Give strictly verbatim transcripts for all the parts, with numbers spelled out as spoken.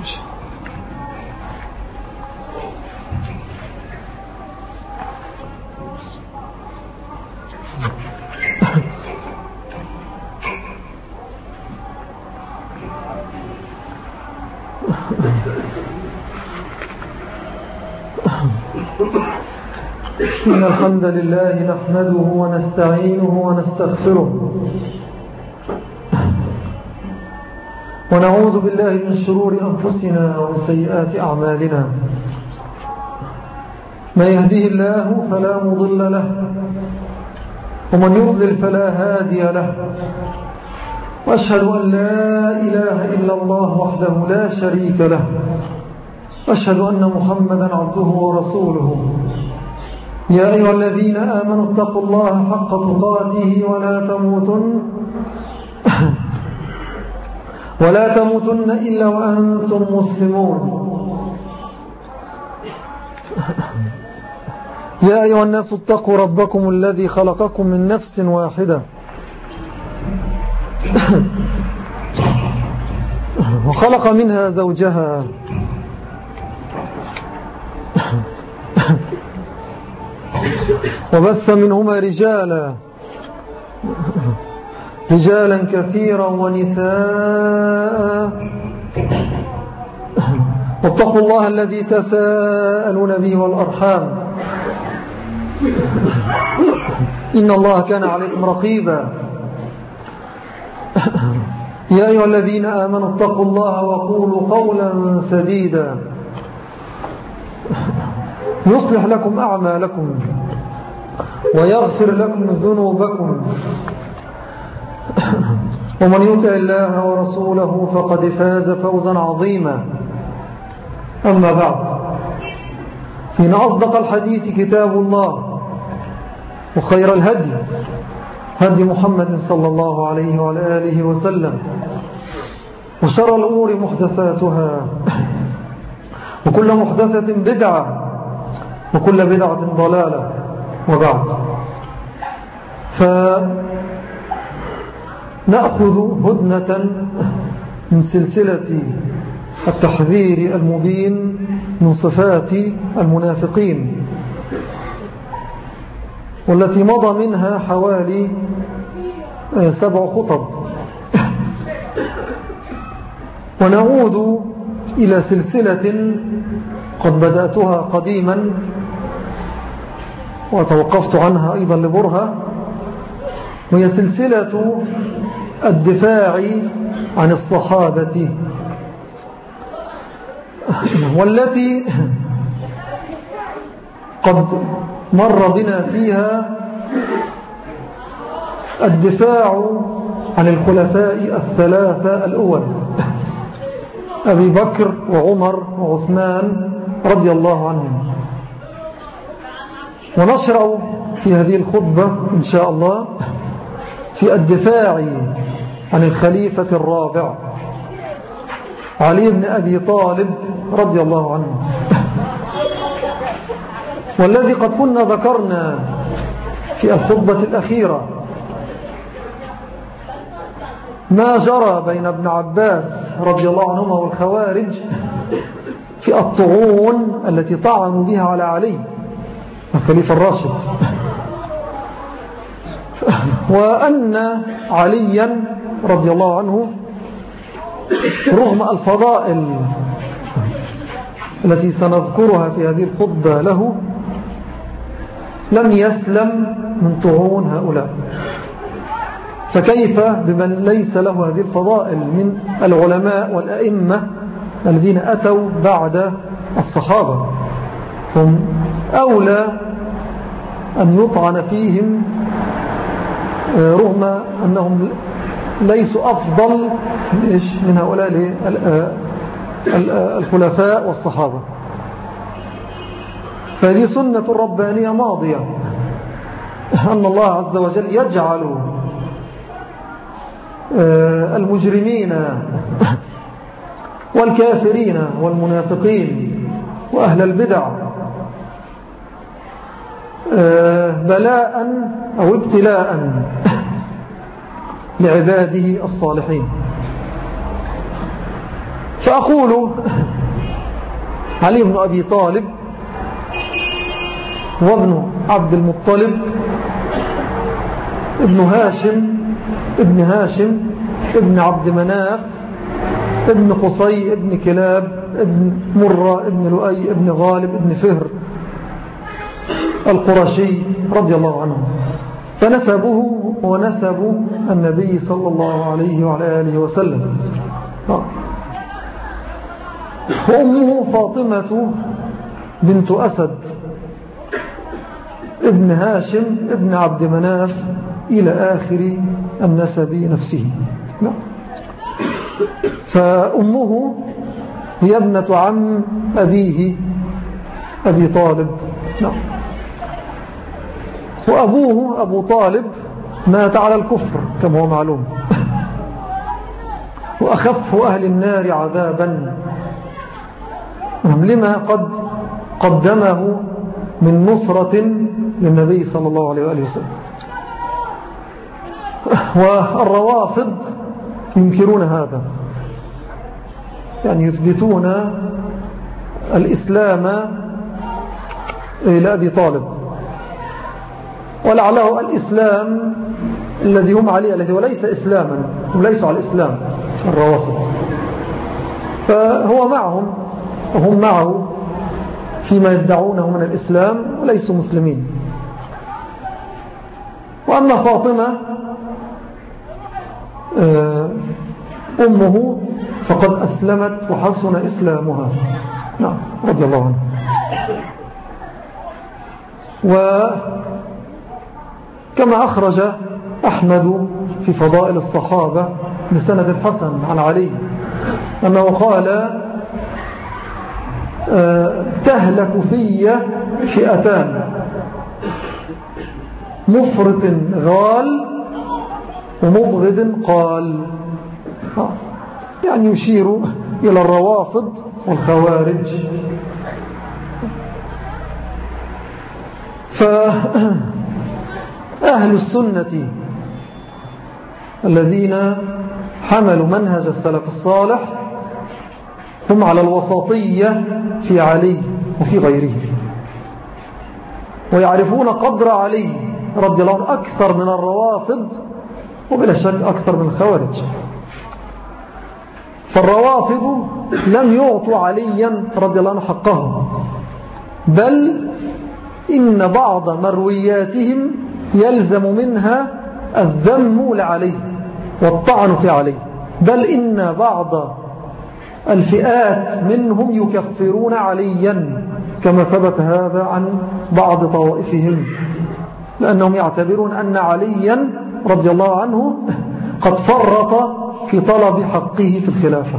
وش إن الحمد لله نحمده ونستعينه ونستغفره ونعوذ بالله من شرور أنفسنا ومن سيئات أعمالنا. من يهده الله فلا مضل له ومن يضلل فلا هادي له، وأشهد أن لا إله إلا الله وحده لا شريك له، وأشهد أن محمدا عبده ورسوله. يا أيها الذين آمنوا اتقوا الله حق تقاته ولا تموتن ولا تموتن إلا وأنتم مسلمون. يا أيها الناس اتقوا ربكم الذي خلقكم من نفس واحدة وخلق منها زوجها وبث منهما رجالا رجالا كثيرا ونساء، واتقوا الله الذي تساءلون به والأرحام، إن الله كان عليكم رقيبا. يا أيها الذين آمنوا اتقوا الله وقولوا قولا سديدا يصلح لكم أعمالكم ويغفر لكم ذنوبكم، ومن يطع الله ورسوله فقد فاز فوزا عظيما. أما بعد، فإن أصدق الحديث كتاب الله، وخير الهدي هدي محمد صلى الله عليه وعلى آله وسلم، وشر الأمور محدثاتها، وكل محدثة بدعة، وكل بدعة ضلالة. وبعد، فنأخذ هدنة من سلسلة التحذير المبين من صفات المنافقين، والتي مضى منها حوالي سبع خطب، ونعود إلى سلسلة قد بدأتها قديما وتوقفت عنها أيضا لبرهة، وهي سلسلة الدفاع عن الصحابة، والتي قد مر بنا فيها الدفاع عن الخلفاء الثلاثة الأول، أبي بكر وعمر وعثمان رضي الله عنهم. ونشرع في هذه الخطبة إن شاء الله في الدفاع عن الخليفة الرابع علي بن أبي طالب رضي الله عنه، والذي قد كنا ذكرنا في الخطبة الأخيرة ما جرى بين ابن عباس رضي الله عنهما والخوارج في الطعون التي طعنوا بها على علي الخليفة الراشد، وأن عليا رضي الله عنه رغم الفضائل التي سنذكرها في هذه الخطبة له لم يسلم من طعون هؤلاء. فكيف بمن ليس له هذه الفضائل من العلماء والأئمة الذين أتوا بعد الصحابة؟ هم أولى أن يطعن فيهم رغم أنهم ليسوا أفضل من هؤلاء الخلفاء والصحابة. فهذه سنة ربانية ماضية، أن الله عز وجل يجعل المجرمين والكافرين والمنافقين وأهل البدع بلاء أو ابتلاء لعباده الصالحين. فأقول علي بن أبي طالب وابن عبد المطلب ابن هاشم ابن هاشم ابن عبد مناف ابن قصي ابن كلاب ابن مرة ابن لؤي ابن غالب ابن فهر القرشي رضي الله عنه. فنسبه ونسب النبي صلى الله عليه وعلى آله وسلم. وأمه فاطمة بنت أسد ابن هاشم ابن عبد مناف إلى آخر النسب نفسه. فأمه هي ابنة عم أبيه أبي طالب. وأبوه أبو طالب مات على الكفر كما هو معلوم، وأخف أهل النار عذابا لما قد قدمه من نصرة للنبي صلى الله عليه وآله وسلم. والروافض ينكرون هذا، يعني يثبتون الإسلام إلى أبي طالب، ولعله الإسلام الذي هم عليه الذي وليس إسلاما، هم ليسوا على الإسلام الروافض، فهو معهم وهم معه فيما يدعونه من الإسلام وليسوا مسلمين. وأما فاطمة أمه فقد أسلمت وحسن إسلامها، نعم رضي الله عنها. وكما أخرج أحمد في فضائل الصحابة بسند الحسن عن علي أنه قال تهلك في فئتان، مفرط غال ومبغض قال، يعني يشير إلى الروافض والخوارج. فأهل السنة الذين حملوا منهج السلف الصالح هم على الوسطية في علي وفي غيره، ويعرفون قدر علي رضي الله عنه أكثر من الروافض وبلا شك أكثر من الخوارج. فالروافض لم يعطوا عليا رضي الله عنه حقه، بل إن بعض مروياتهم يلزم منها الذم لعلي والطعن في علي، بل إن بعض الفئات منهم يكفرون عليا كما ثبت هذا عن بعض طوائفهم، لأنهم يعتبرون أن عليا رضي الله عنه قد فرط في طلب حقه في الخلافة.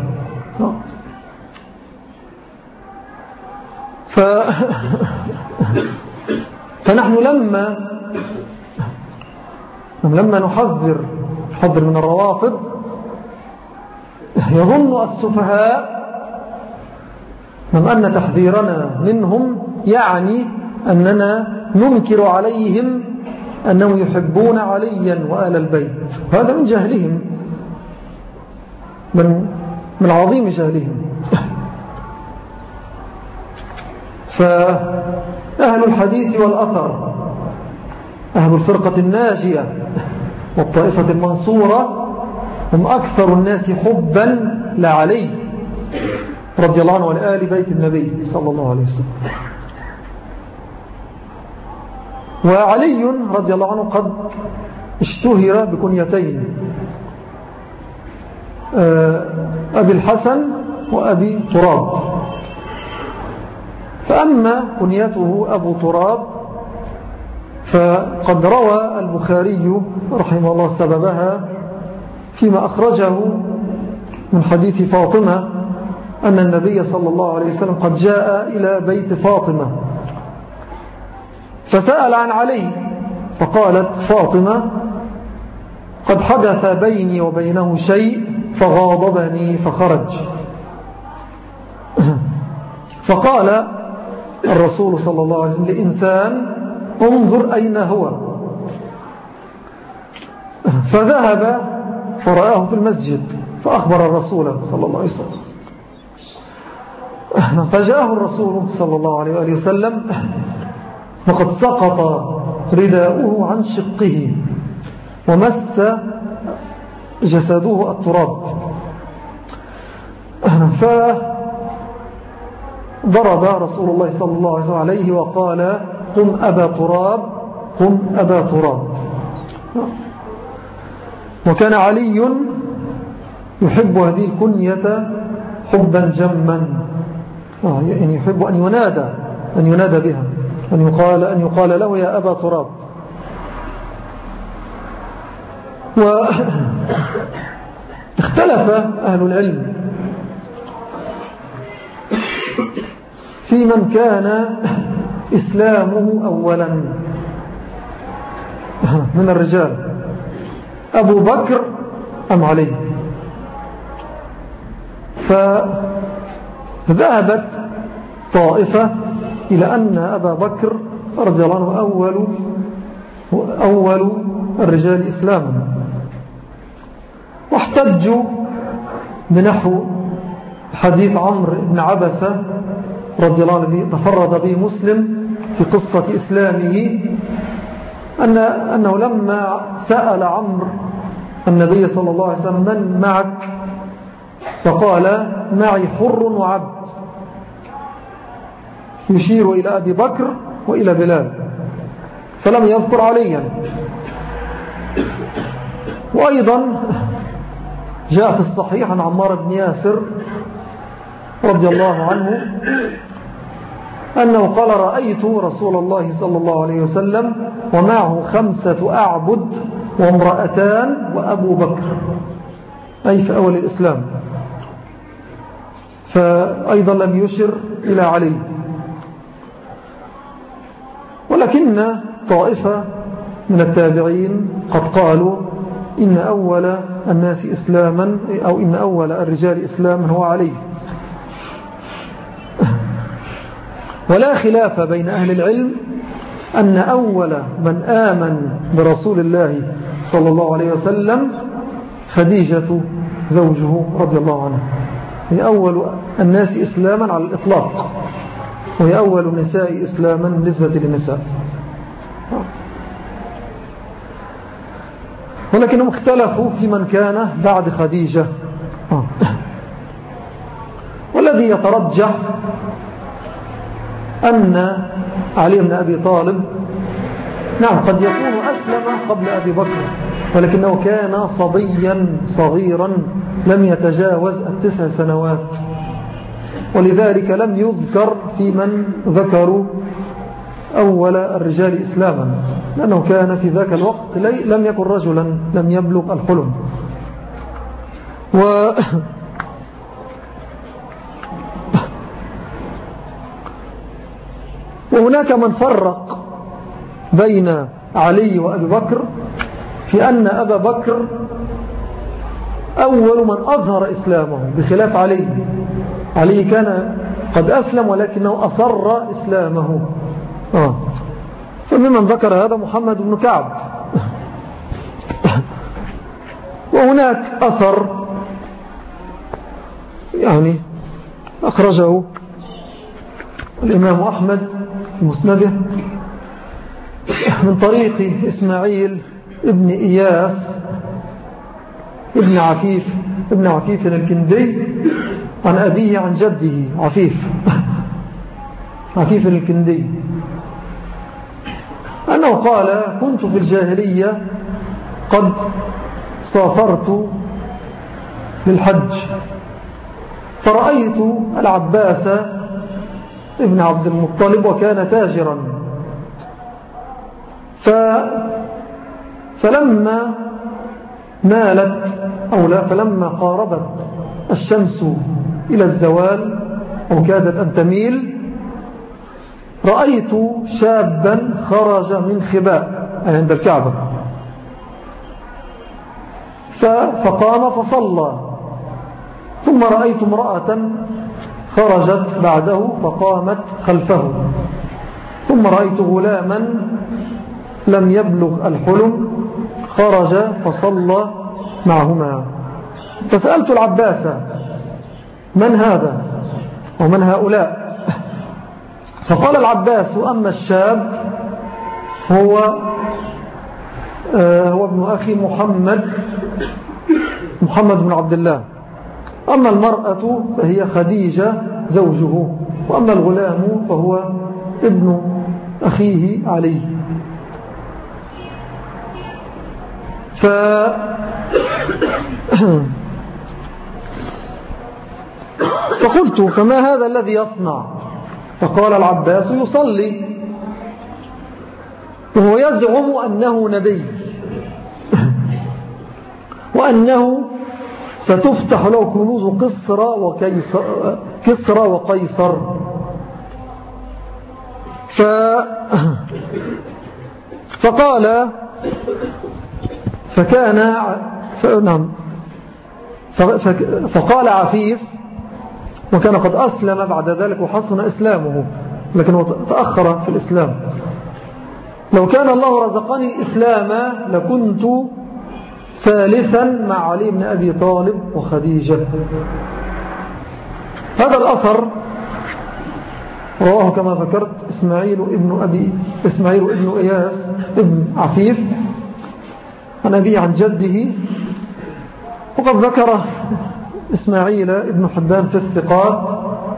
ف... فنحن لما لما نحذر نحذر من الروافض يظن السفهاء من أن تحذيرنا منهم يعني أننا ننكر عليهم أنهم يحبون عليا وآل البيت. هذا من جهلهم، من من عظيم جهلهم. فأهل الحديث والأثر، أهل الفرقة الناجية والطائفة المنصورة هم أكثر الناس حبا لعلي رضي الله عنه ولآل بيت النبي صلى الله عليه وسلم. وعلي رضي الله عنه قد اشتهر بكنيتين، أبي الحسن وأبي تراب. فأما كنيته أبو تراب فقد روى البخاري رحمه الله سببها فيما أخرجه من حديث فاطمة أن النبي صلى الله عليه وسلم قد جاء إلى بيت فاطمة فسأل عن علي، فقالت فاطمة قد حدث بيني وبينه شيء فغاضبني فخرج. فقال الرسول صلى الله عليه وسلم لإنسان انظر أين هو، فذهب فرآه في المسجد فأخبر الرسول صلى الله عليه وسلم فجاءه الرسول صلى الله عليه وآله وسلم وقد سقط رداؤه عن شقه ومس جسده التراب، فضرب رسول الله صلى الله عليه وسلم عليه وقال: قم أبا تراب، قم أبا تراب. وكان علي يحب هذه الكنية حبا جما، يعني يحب أن ينادى أن ينادى بها، أن يقال, أن يقال له: يا أبا تراب. واختلف أهل العلم في من كان إسلامه أولا من الرجال، أبو بكر أم علي. فذهبت طائفة إلى أن أبا بكر رضي الله عنه أول, أول الرجال إسلاما، واحتجوا بنحو حديث عمرو بن عبسة رضي الله عنه تفرد به مسلم في قصة إسلامه، أن أنه لما سأل عمرو النبي صلى الله عليه وسلم: من معك؟ فقال: معي حر وعبد، يشير إلى أبي بكر وإلى بلال، فلم يذكر عليا. وأيضا جاء في الصحيح عن عمار بن ياسر رضي الله عنه أنه قال: رأيت رسول الله صلى الله عليه وسلم ومعه خمسة أعبد وامرأتان وأبو بكر، أي في أول الإسلام. فأيضا لم يشر إلى علي. ولكن طائفة من التابعين قد قالوا إن أول الناس إسلاما أو إن أول الرجال إسلاما هو علي. ولا خلاف بين أهل العلم أن أول من آمن برسول الله صلى الله عليه وسلم خديجة زوجه رضي الله عنه، هي أول الناس إسلاما على الإطلاق، وهي أول النساء إسلاما بالنسبة للنساء. ولكنهم اختلفوا في من كان بعد خديجة. والذي يترجح أن علي بن أبي طالب نعم قد يكون أسلم قبل أبي بكر، ولكنه كان صبيا صغيرا لم يتجاوز التسع سنوات، ولذلك لم يذكر في من ذكروا أول الرجال إسلاما، لأنه كان في ذاك الوقت لم يكن رجلا، لم يبلغ الحلم. و وهناك من فرق بين علي وأبي بكر في أن أبا بكر أول من أظهر إسلامه بخلاف علي. علي كان قد أسلم ولكنه أصر إسلامه. آه. فممن ذكر هذا محمد بن كعب. وهناك أثر يعني أخرجه الإمام أحمد في مسنده من طريق إسماعيل ابن إياس ابن عفيف ابن عفيف الكندي عن أبيه عن جده عفيف عفيف الكندي أنه قال: كنت في الجاهلية قد سافرت للحج، فرأيت العباس ابن عبد المطلب وكان تاجرا، ف فلما مالت أو لا فلما قاربت الشمس إلى الزوال أو كادت أن تميل، رأيت شابا خرج من خباء عند الكعبة، فقام فصلى، ثم رأيت امرأة خرجت بعده فقامت خلفه، ثم رأيت غلاما لم يبلغ الحلم خرج فصلى معهما، فسألت العباس: من هذا؟ ومن هؤلاء. فقال العباس: أما الشاب هو هو ابن أخي محمد محمد بن عبد الله، أما المرأة فهي خديجة زوجه، وأما الغلام فهو ابن أخيه علي. ف فقلت: فما هذا الذي يصنع؟ فقال العباس: يصلي وهو يزعم أنه نبي وأنه ستفتح له كنوز قصر وكيسر كسرى وقيصر. ف... فقال فكان ف... نعم ف... ف... فقال عفيف، وكان قد أسلم بعد ذلك وحسن إسلامه لكنه تأخر في الإسلام: لو كان الله رزقني الإسلام لكنت ثالثا مع علي بن أبي طالب وخديجة. هذا الأثر رواه كما ذكرت إسماعيل ابن أبي إسماعيل ابن إياس ابن عفيف عن أبي عن جده، وقد ذكر إسماعيل ابن حبان في الثقات،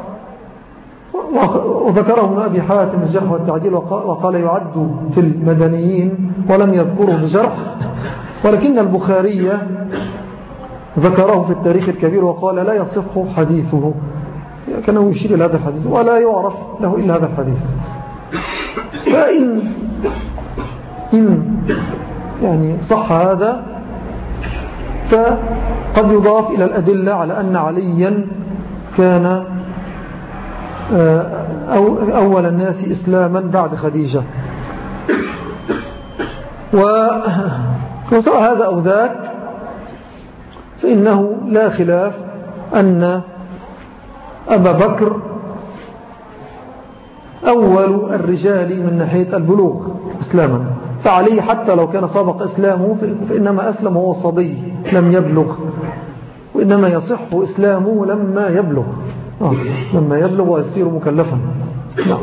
وذكره ابن أبي حاتم الجرح والتعديل، وقال يعد في المدنيين ولم يذكره بجرح، ولكن البخاري ذكره في التاريخ الكبير وقال لا يصح حديثه، كانه يشير إلى هذا الحديث ولا يعرف له إلا هذا الحديث. فإن إن يعني صح هذا فقد يضاف إلى الأدلة على أن عليا كان أو أول الناس إسلاما بعد خديجة. وسواء هذا أو ذاك فإنه لا خلاف أن أبا بكر أول الرجال من ناحية البلوغ إسلاما، فعليه حتى لو كان سبق إسلامه فإنما أسلم وهو صبي لم يبلغ، وإنما يصح إسلامه لما يبلغ آه. لما يبلغ ويصير مكلفا. نعم.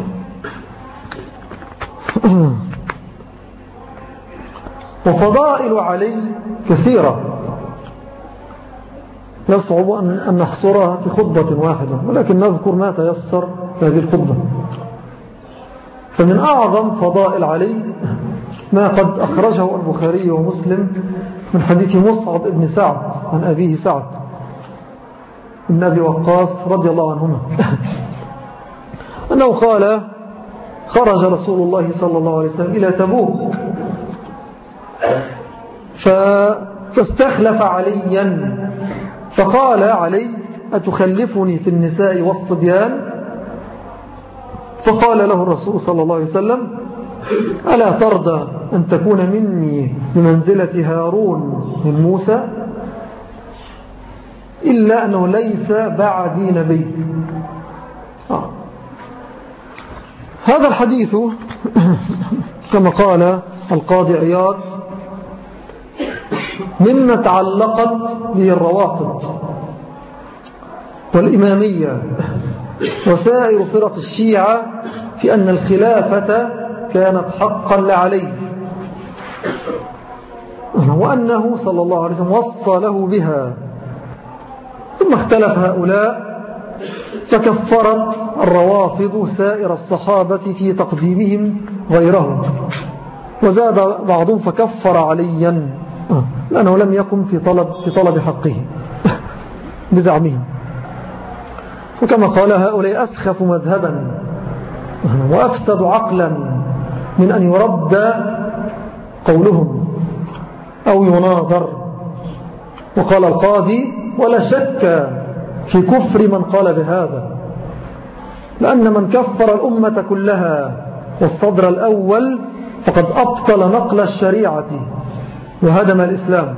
وفضائل علي كثيرة يصعب أن نحصرها في خطبة واحدة، ولكن نذكر ما تيسر في هذه الخطبة. فمن أعظم فضائل علي ما قد أخرجه البخاري ومسلم من حديث مصعب بن سعد عن أبيه سعد بن أبي وقاص رضي الله عنهما أنه قال: خرج رسول الله صلى الله عليه وسلم إلى تبوك فاستخلف عليا، فقال علي: أتخلفني في النساء والصبيان؟ فقال له الرسول صلى الله عليه وسلم: ألا ترضى أن تكون مني بمنزلة هارون من موسى؟ إلا أنه ليس بعدي نبي. آه. هذا الحديث كما قال القاضي عياض مما تعلقت به الروافض والإمامية وسائر فرق الشيعة في أن الخلافة كانت حقا لعلي، وأنه صلى الله عليه وسلم وصى له بها. ثم اختلف هؤلاء فكفرت الروافض سائر الصحابة في تقديمهم غيرهم، وزاد بعضهم فكفر عليا لأنه لم يقم في طلب, في طلب حقه بزعمهم. وكما قال هؤلاء أسخف مذهبا وأفسد عقلا من أن يرد قولهم أو يناظر. وقال القاضي: ولا شك في كفر من قال بهذا، لأن من كفر الأمة كلها والصدر الأول فقد أبطل نقل الشريعة وهدم الإسلام.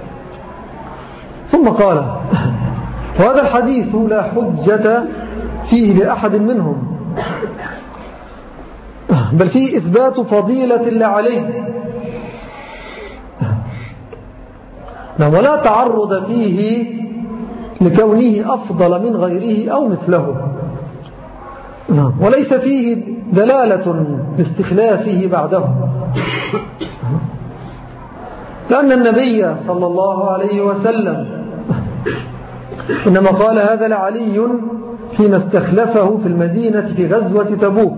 ثم قال: وهذا الحديث لا حجة فيه لأحد منهم، بل فيه إثبات فضيلة لعلي، ولا تعرض فيه لكونه أفضل من غيره أو مثله. نعم. وليس فيه دلالة لاستخلافه بعده، لأن النبي صلى الله عليه وسلم إنما قال هذا لعلي حين استخلفه في المدينة في غزوة تبوك.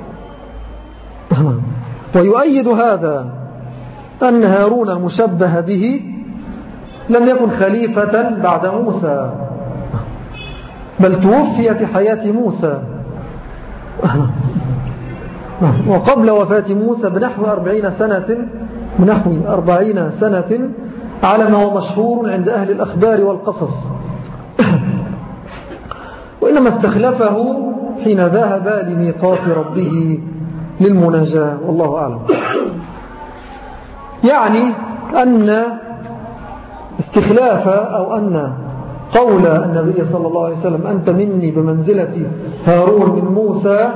ويؤيد هذا أن هارون المشبه به لم يكن خليفة بعد موسى، بل توفي في حياة موسى وقبل وفاة موسى بنحو أربعين سنة بنحو أربعين سنة على ما هو مشهور عند أهل الأخبار والقصص. وإنما استخلفه حين ذهب لميقات ربه للمناجاة، والله أعلم. يعني أن استخلاف أو أن قول النبي صلى الله عليه وسلم أنت مني بمنزلة هارون من موسى،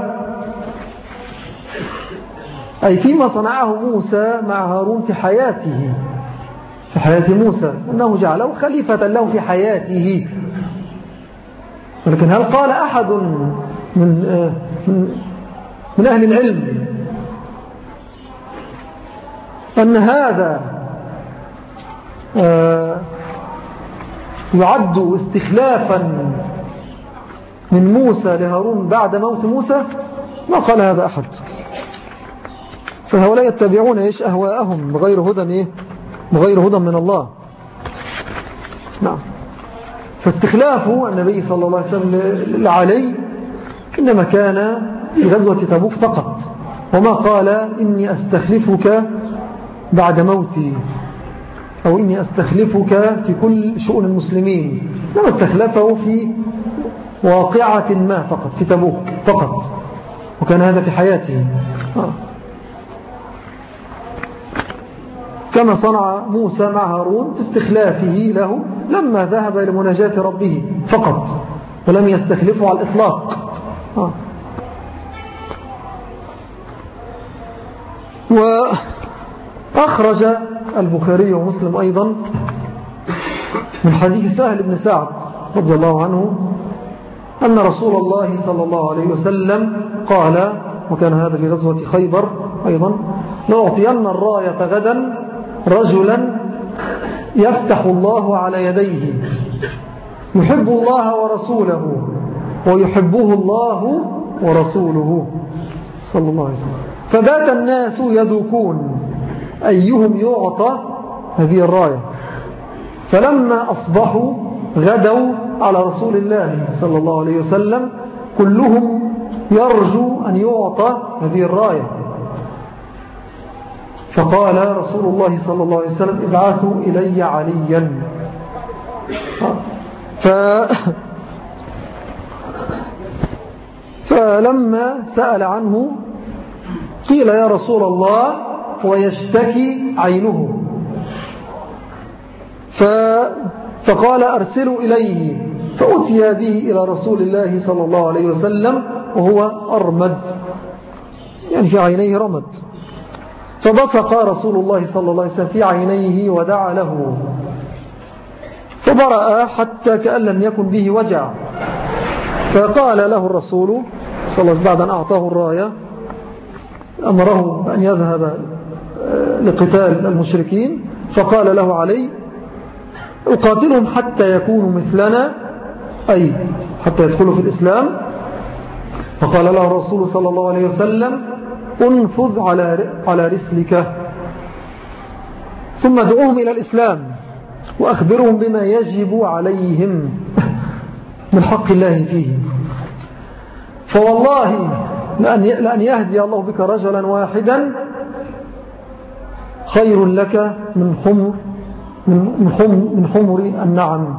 أي فيما صنعه موسى مع هارون في حياته في حياة موسى، أنه جعله خليفة له في حياته. ولكن هل قال أحد من من, من أهل العلم أن هذا يعد استخلافا من موسى لهارون بعد موت موسى؟ ما قال هذا أحد. فهؤلاء يتبعون إيش أهواءهم بغير هدى إيه؟ بغير هدى من الله. نعم. فاستخلاف النبي صلى الله عليه وسلم لعلي إنما كان في غزوة تبوك فقط، وما قال إني أستخلفك بعد موتي أو إني أستخلفك في كل شؤون المسلمين، لما استخلفه في واقعة ما فقط في تبوك فقط، وكان هذا في حياته. آه. كما صنع موسى مع هارون في استخلافه له لما ذهب لمناجاة ربه فقط، ولم يستخلفه على الإطلاق. آه. وأخرج البخاري ومسلم أيضا من حديث سهل بن سعد رضي الله عنه أن رسول الله صلى الله عليه وسلم قال، وكان هذا في غزوة خيبر أيضا: لأعطين الراية غدا رجلا يفتح الله على يديه يحب الله ورسوله ويحبه الله ورسوله صلى الله عليه وسلم. فبات الناس يدوكون أيهم يعطى هذه الراية، فلما أصبحوا غدوا على رسول الله صلى الله عليه وسلم كلهم يرجو أن يعطى هذه الراية. فقال رسول الله صلى الله عليه وسلم: ابعثوا إلي عليا. ف... فلما سأل عنه قيل: يا رسول الله ويشتكي عينه. ف... فقال: أرسلوا إليه. فأتي به إلى رسول الله صلى الله عليه وسلم وهو أرمد، يعني في عينيه رمد. فبصق رسول الله صلى الله عليه وسلم في عينيه ودعا له، فبرأ حتى كأن لم يكن به وجع. فقال له الرسول صلى الله عليه وسلم بعد أن أعطاه الراية، أمره أن يذهب لقتال المشركين، فقال له علي: أقاتلهم حتى يكونوا مثلنا، أي حتى يدخلوا في الإسلام. فقال له الرسول صلى الله عليه وسلم: انفذ على على رسلك، ثم ادعوهم إلى الإسلام وأخبرهم بما يجب عليهم من حق الله فيه. فوالله لأن يهدي الله بك رجلا واحدا خير لك من حمر من حمر, من حمر النعم.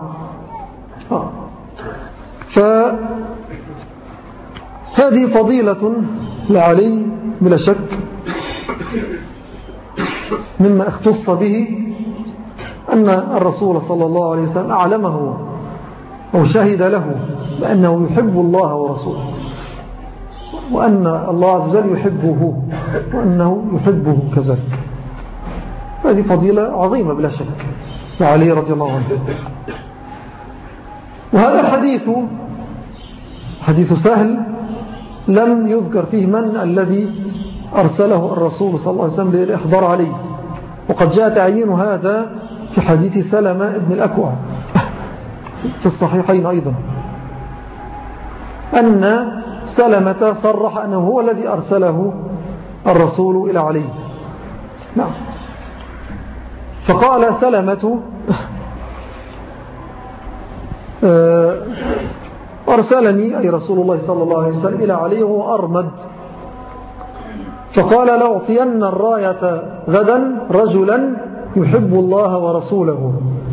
فهذه فضيلة لعلي بلا شك. مما اختص به أن الرسول صلى الله عليه وسلم أعلمه أو شهد له بأنه يحب الله ورسوله، وأن الله عز وجل يحبه وأنه يحبه كذلك. هذه فضيلة عظيمة بلا شك لعلي رضي الله عنه. وهذا الحديث حديث سهل لم يذكر فيه من الذي أرسله الرسول صلى الله عليه وسلم للإحضار عليه. وقد جاء تعيين هذا في حديث سلمة ابن الأكوع في الصحيحين أيضا، أن سلمة صرح أنه هو الذي أرسله الرسول إلى علي. نعم. فقال سلمة أرسلني أي رسول الله صلى الله عليه وسلم إلى علي وهو أرمد، فقال لأعطين الراية غدا رجلا يحب الله ورسوله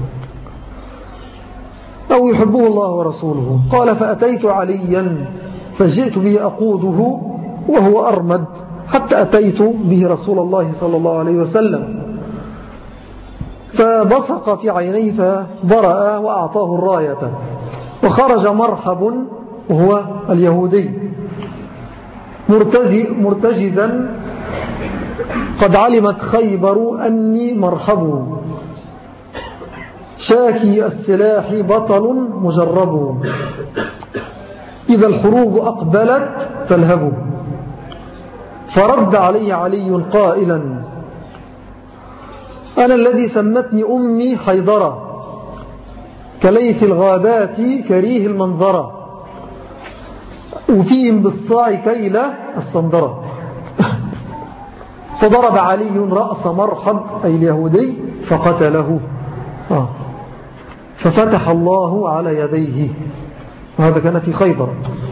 أو يحبه الله ورسوله. قال فأتيت عليا فجئت به أقوده وهو أرمد حتى أتيت به رسول الله صلى الله عليه وسلم، فبصق في عينيه فبرأ وأعطاه الراية، وخرج مرحب وهو اليهودي مرتجزا قد علمت خيبر أني مرحب، شاكي السلاح بطل مجرب، إذا الحروب أقبلت تلهب. فرد علي علي قائلا أنا الذي سمتني أمي حيدرة كليث الغابات كريه المنظرة، وفيهم بالصاع كيلة الصندرة. فضرب علي رأس مرحب أي اليهودي فقتله، آه. ففتح الله على يديه، وهذا كان في خيبر.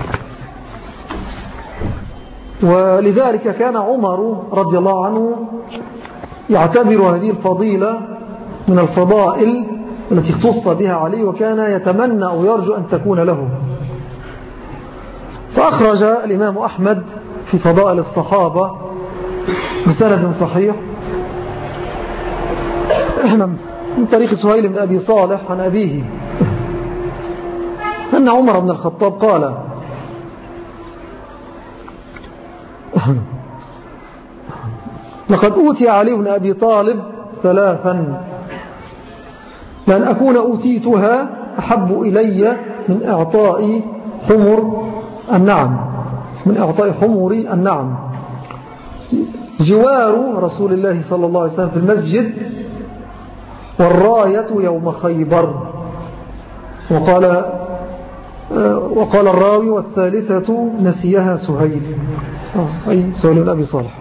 ولذلك كان عمر رضي الله عنه يعتبر هذه الفضيلة من الفضائل التي اختص بها علي، وكان يتمنى أو يرجو أن تكون له. فأخرج الإمام أحمد في فضائل الصحابة بسند صحيح من طريق سهيل بن أبي صالح عن أبيه أن عمر بن الخطاب قال لقد أوتي علي بن أبي طالب ثلاثا لأن أكون أوتيتها أحب إلي من إعطاء حمر النعم من إعطاء حمر النعم جوار رسول الله صلى الله عليه وسلم في المسجد، والراية يوم خيبر. وقال وقال الراوي والثالثة نسيها سهيل، أي سهيل بن أبي صالح.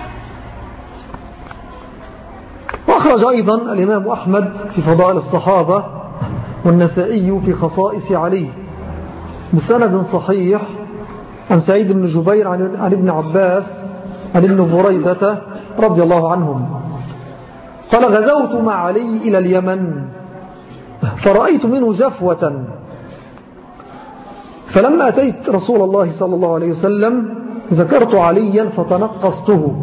وأخرج أيضا الإمام أحمد في فضائل الصحابة والنسائي في خصائص علي بسند صحيح عن سعيد بن جبير عن ابن عباس عن ابن بريدة رضي الله عنهم قال غزوت مع علي إلى اليمن فرأيت منه جفوة، فلما أتيت رسول الله صلى الله عليه وسلم ذكرت عليا فتنقصته،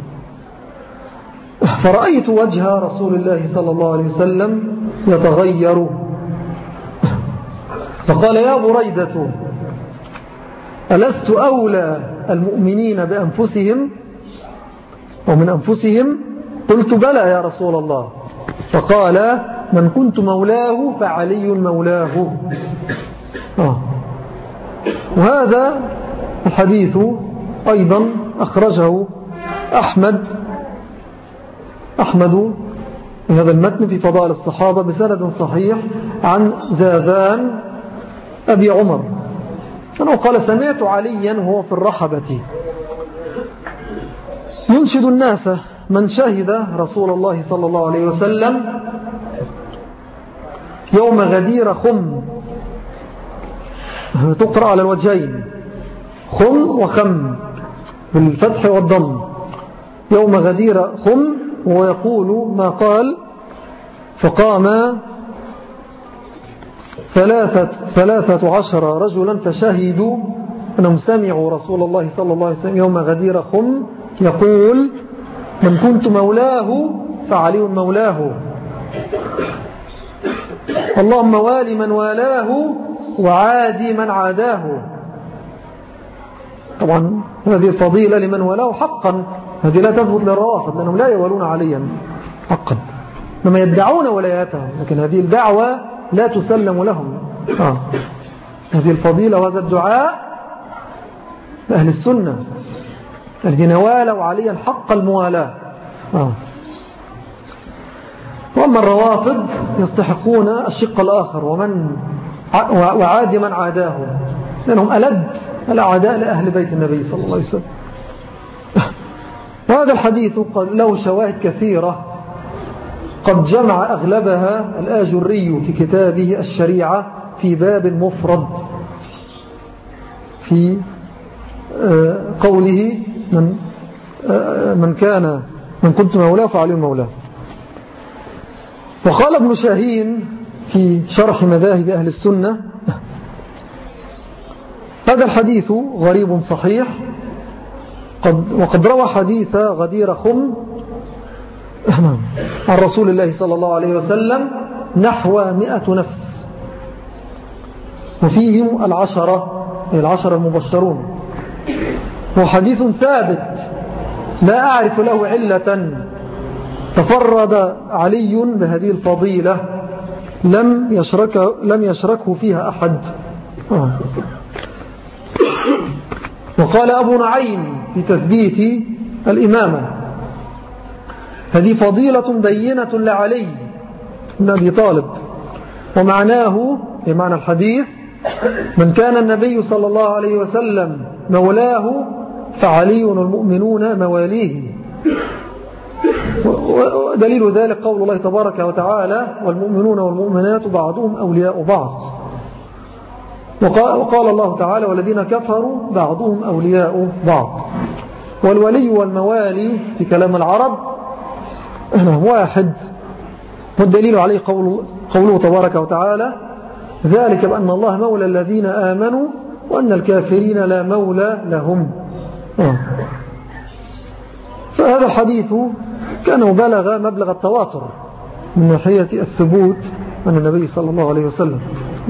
فرأيت وجه رسول الله صلى الله عليه وسلم يتغير، فقال يا بريدة ألست أولى المؤمنين بأنفسهم أو من أنفسهم؟ قلت بلى يا رسول الله. فقال من كنت مولاه فعلي مولاه. آه. وهذا الحديث أيضا أخرجه أحمد أحمد هذا المتن في فضائل الصحابة بسند صحيح عن زاذان أبي عمر أنه قال سمعت عليا وهو في الرحبة ينشد الناس من شهد رسول الله صلى الله عليه وسلم يوم غدير خم، تقرأ على الوجهين خم وخم بالفتح والضم، يوم غدير خم، ويقول ما قال فقام ثلاثة, ثلاثة عشر رجلا فشهدوا أنهم سمعوا رسول الله صلى الله عليه وسلم يوم غدير خم يقول من كنت مولاه فعلي مولاه، اللهم والي من والاه وعادي من عاداه. طبعا هذه الفضيلة لمن والاه حقا، هذه لا تثبت للروافض لأنهم لا يولون عليا حقا، لما يدعون ولاياتهم، لكن هذه الدعوة لا تسلم لهم. آه. هذه الفضيلة وهذا الدعاء أهل السنة الذين والوا عليا حق الموالاة. آه. وأما الروافض يستحقون الشق الآخر، ومن وعاد من عاداه، لأنهم ألد الأعداء لأهل بيت النبي صلى الله عليه وسلم. وهذا الحديث له شواهد كثيرة قد جمع أغلبها الآجري في كتابه الشريعة في باب مفرد في قوله من, من كان من كنت مولاه فعليه مولاه. وقال ابن شاهين في شرح مذاهب أهل السنة: هذا الحديث غريب صحيح، قد وقد روى حديث غدير خم عن رسول الله صلى الله عليه وسلم نحو مئة نفس، وفيهم العشرة العشرة المبشرون. هو حديث ثابت لا أعرف له علة، تفرد علي بهذه الفضيلة لم يشرك لم يشركه فيها أحد. آه. وقال أبو نعيم في تثبيت الإمامة: هذه فضيلة بينة لعلي بن أبي طالب. ومعناه بمعنى الحديث: من كان النبي صلى الله عليه وسلم مولاه فعلي المؤمنون مواليه. ودليل ذلك قول الله تبارك وتعالى: والمؤمنون والمؤمنات بعضهم أولياء بعض. وقال الله تعالى: والذين كفروا بعضهم أولياء بعض. والولي والموالي في كلام العرب واحد، والدليل عليه قول قوله تبارك وتعالى: ذلك بأن الله مولى الذين آمنوا وأن الكافرين لا مولى لهم. آه. فهذا الحديث كان بلغ مبلغ التواتر من ناحية الثبوت عن النبي صلى الله عليه وسلم.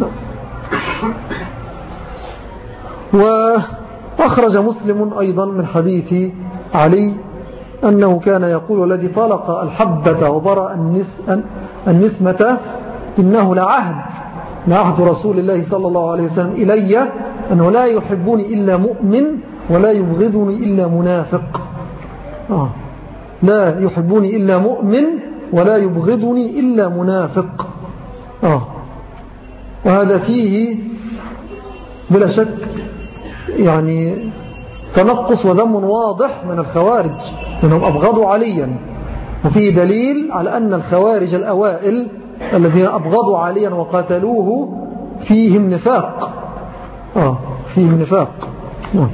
وأخرج مسلم أيضا من حديث علي أنه كان يقول: الذي طلق الحبة وبرأ النسمة إنه لعهد لعهد رسول الله صلى الله عليه وسلم إلي أنه لا يحبني إلا مؤمن ولا يبغضني إلا منافق. آه. لا يحبني إلا مؤمن ولا يبغضني إلا منافق. آه. وهذا فيه بلا شك يعني تنقص وذم واضح من الخوارج، لأنهم أبغضوا عليا. وفيه دليل على أن الخوارج الأوائل الذين أبغضوا عليا وقاتلوه فيهم نفاق. آه فيهم نفاق. آه.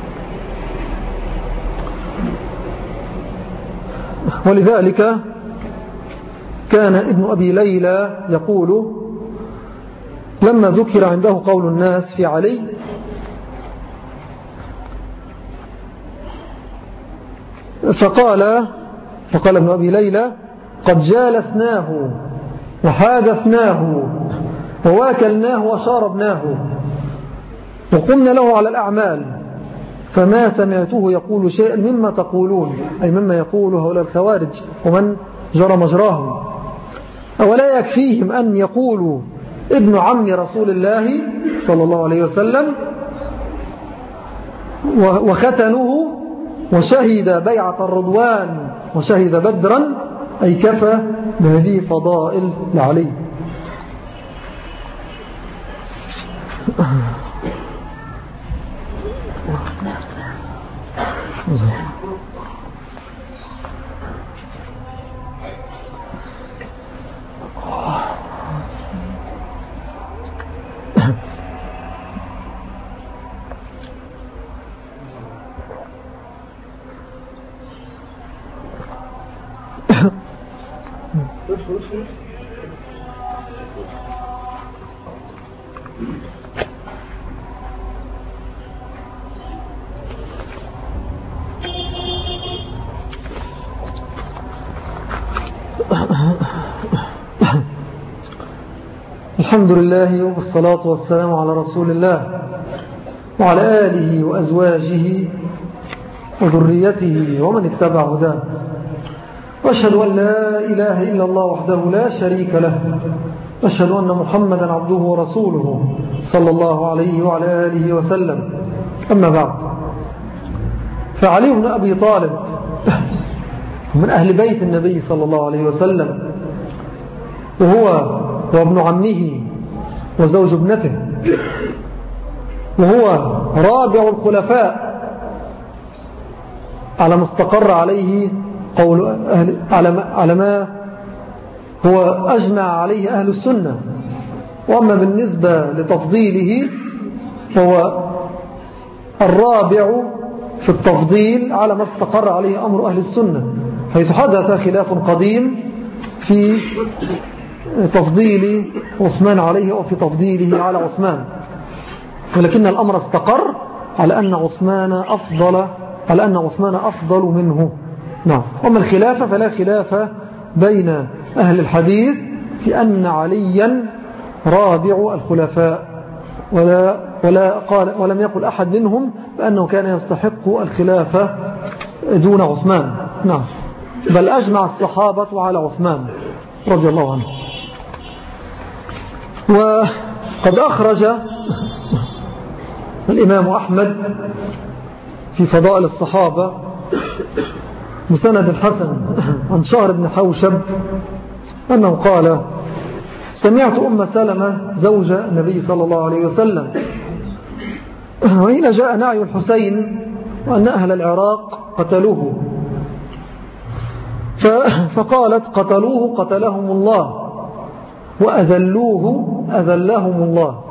ولذلك كان ابن أبي ليلى يقول لما ذكر عنده قول الناس في علي: فقال فقال ابن أبي ليلى: قد جالسناه وحادثناه وواكلناه وشاربناه وقمنا له على الأعمال فما سمعته يقول شيئا مما تقولون، أي مما يقوله هؤلاء الخوارج ومن جرى مجراهم. أولا يكفيهم أن يقولوا ابن عم رسول الله صلى الله عليه وسلم وختنوه وشهد بيعة الرضوان وشهد بدرا، أي كفى بهذه فضائل لعلي. الحمد لله والصلاة والسلام على رسول الله وعلى آله وأزواجه وذريته ومن اتبع هداه، وأشهد أن لا إله إلا الله وحده لا شريك له، وأشهد أن محمدا عبده ورسوله صلى الله عليه وعلى آله وسلم. أما بعد، فعلي بن أبي طالب من أهل بيت النبي صلى الله عليه وسلم، وهو وابن عمه وزوج ابنته، وهو رابع الخلفاء على ما استقر عليه قول أهل على ما هو أجمع عليه أهل السنة. وأما بالنسبة لتفضيله فهو الرابع في التفضيل على ما استقر عليه أمر أهل السنة، حيث حدث خلاف قديم في تفضيل عثمان عليه وفي تفضيله على عثمان، ولكن الأمر استقر على أن عثمان أفضل على أن عثمان أفضل منه. نعم. وما الخلافة فلا خلاف بين أهل الحديث في أن عليا رابع الخلفاء، ولا ولا قال ولم يقل أحد منهم بأنه كان يستحق الخلافة دون عثمان. نعم. بل أجمع الصحابة على عثمان رضي الله عنه. وقد أخرج الإمام أحمد في فضائل الصحابة بسند الحسن عن شهر بن حوشب أنه قال: سمعت أم سلمة زوج النبي صلى الله عليه وسلم وحين جاء نعي الحسين وأن أهل العراق قتلوه، فقالت: قتلوه قتلهم الله، وأذلوه أذلهم الله،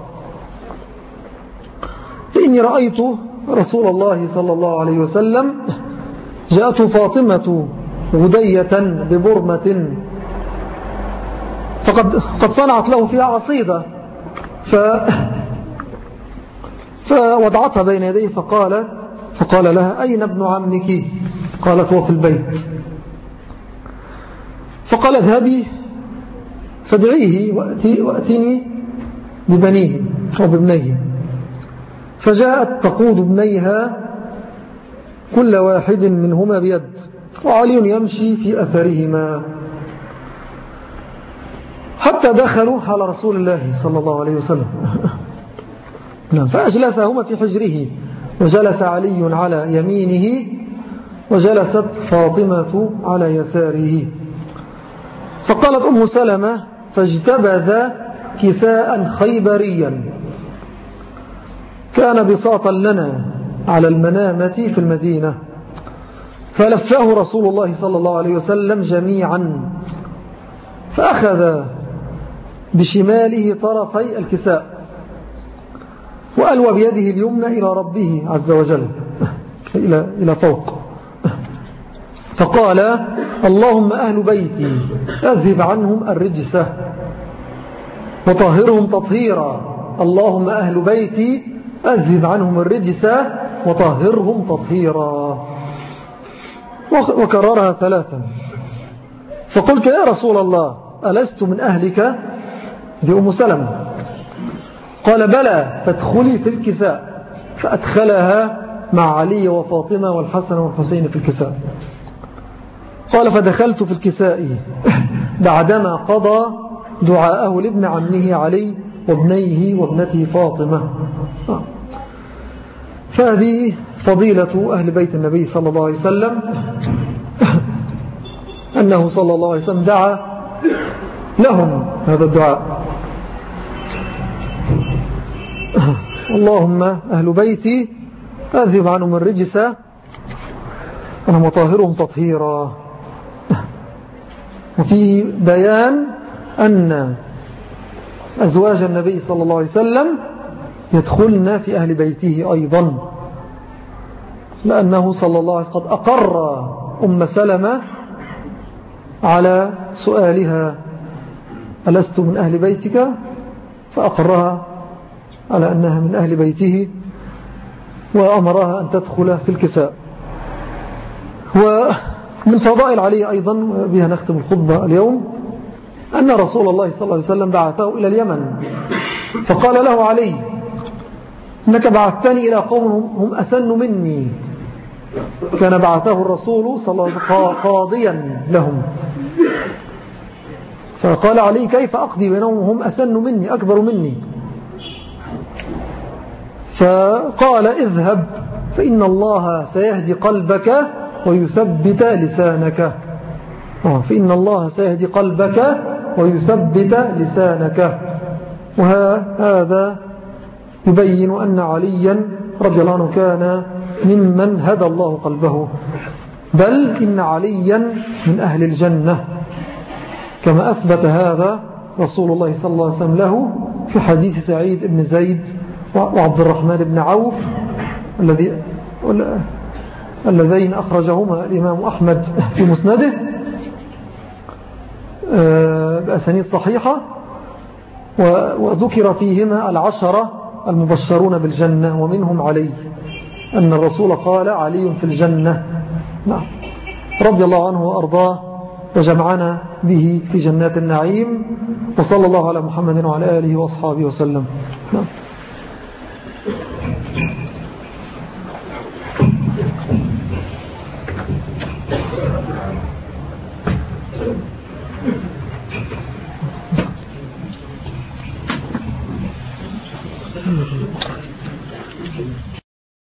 فإني رأيت رسول الله صلى الله عليه وسلم جاءته فاطمة غدية ببرمة فقد قد صنعت له فيها عصيدة، ف فوضعتها بين يديه فقال فقال لها: أين ابن عمك؟ قالت: هو في البيت. فقال: اذهبي فادعيه وأتي وأتني ببنيه أو بابنيه. فجاءت تقود ابنيها كل واحد منهما بيد، وعلي يمشي في أثرهما، حتى دخلوا على رسول الله صلى الله عليه وسلم فأجلسهما في حجره، وجلس علي على يمينه وجلست فاطمة على يساره. فقالت أم سلمة: فاجتبذ كساء خيبريا كان بساطا لنا على المنامة في المدينة، فلفاه رسول الله صلى الله عليه وسلم جميعا، فأخذ بشماله طرفي الكساء وألوى بيده اليمنى إلى ربه عز وجل إلى, إلى فوق، فقال: اللهم أهل بيتي أذهب عنهم الرجس وطهرهم تطهيرا، اللهم أهل بيتي أذهب عنهم الرجس وطهرهم تطهيرا. وكررها ثلاثا. فقلت: يا رسول الله ألست من أهلك؟ دي أم سلمة. قال: بلى، فادخلي في الكساء. فأدخلها مع علي وفاطمة والحسن والحسين في الكساء. قال: فدخلت في الكساء بعدما قضى دعاءه لابن عمه علي وابنيه وابنته فاطمة. فهذه فضيلة أهل بيت النبي صلى الله عليه وسلم، أنه صلى الله عليه وسلم دعا لهم هذا الدعاء: اللهم أهل بيتي أذهب عنهم الرجس أنا مطهرهم تطهيرا. وفي بيان أن أزواج النبي صلى الله عليه وسلم يدخلن في أهل بيته أيضا، لأنه صلى الله عليه وسلم قد أقر أم سلمة على سؤالها: ألست من أهل بيتك؟ فأقرها على أنها من أهل بيته، وأمرها أن تدخل في الكساء. ومن فضائل علي أيضا، بها نختم الخطبة اليوم، أن رسول الله صلى الله عليه وسلم بعثه إلى اليمن، فقال له علي: إنك بعثتني إلى قوم هم أسن مني. كان بعثه الرسول صلى الله عليه وسلم قاضيا لهم، فقال علي: كيف أقضي بينهم هم أسن مني أكبر مني؟ فقال: اذهب فإن الله سيهدي قلبك ويثبت لسانك. فإن الله سيهدي قلبك ويثبت لسانك. وهذا يبين أن عليا رضي الله عنه كان ممن هدى الله قلبه، بل إن عليا من أهل الجنة، كما أثبت هذا رسول الله صلى الله عليه وسلم له في حديث سعيد بن زيد وعبد الرحمن بن عوف الذي اللذين أخرجهما الإمام أحمد في مسنده بأسانيد صحيحة، وذكر فيهما العشرة المبشرون بالجنة ومنهم علي، أن الرسول قال علي في الجنة. نعم، رضي الله عنه وأرضاه وجمعنا به في جنات النعيم، وصلى الله على محمد وعلى آله وأصحابه وسلم. نعم. Thank you.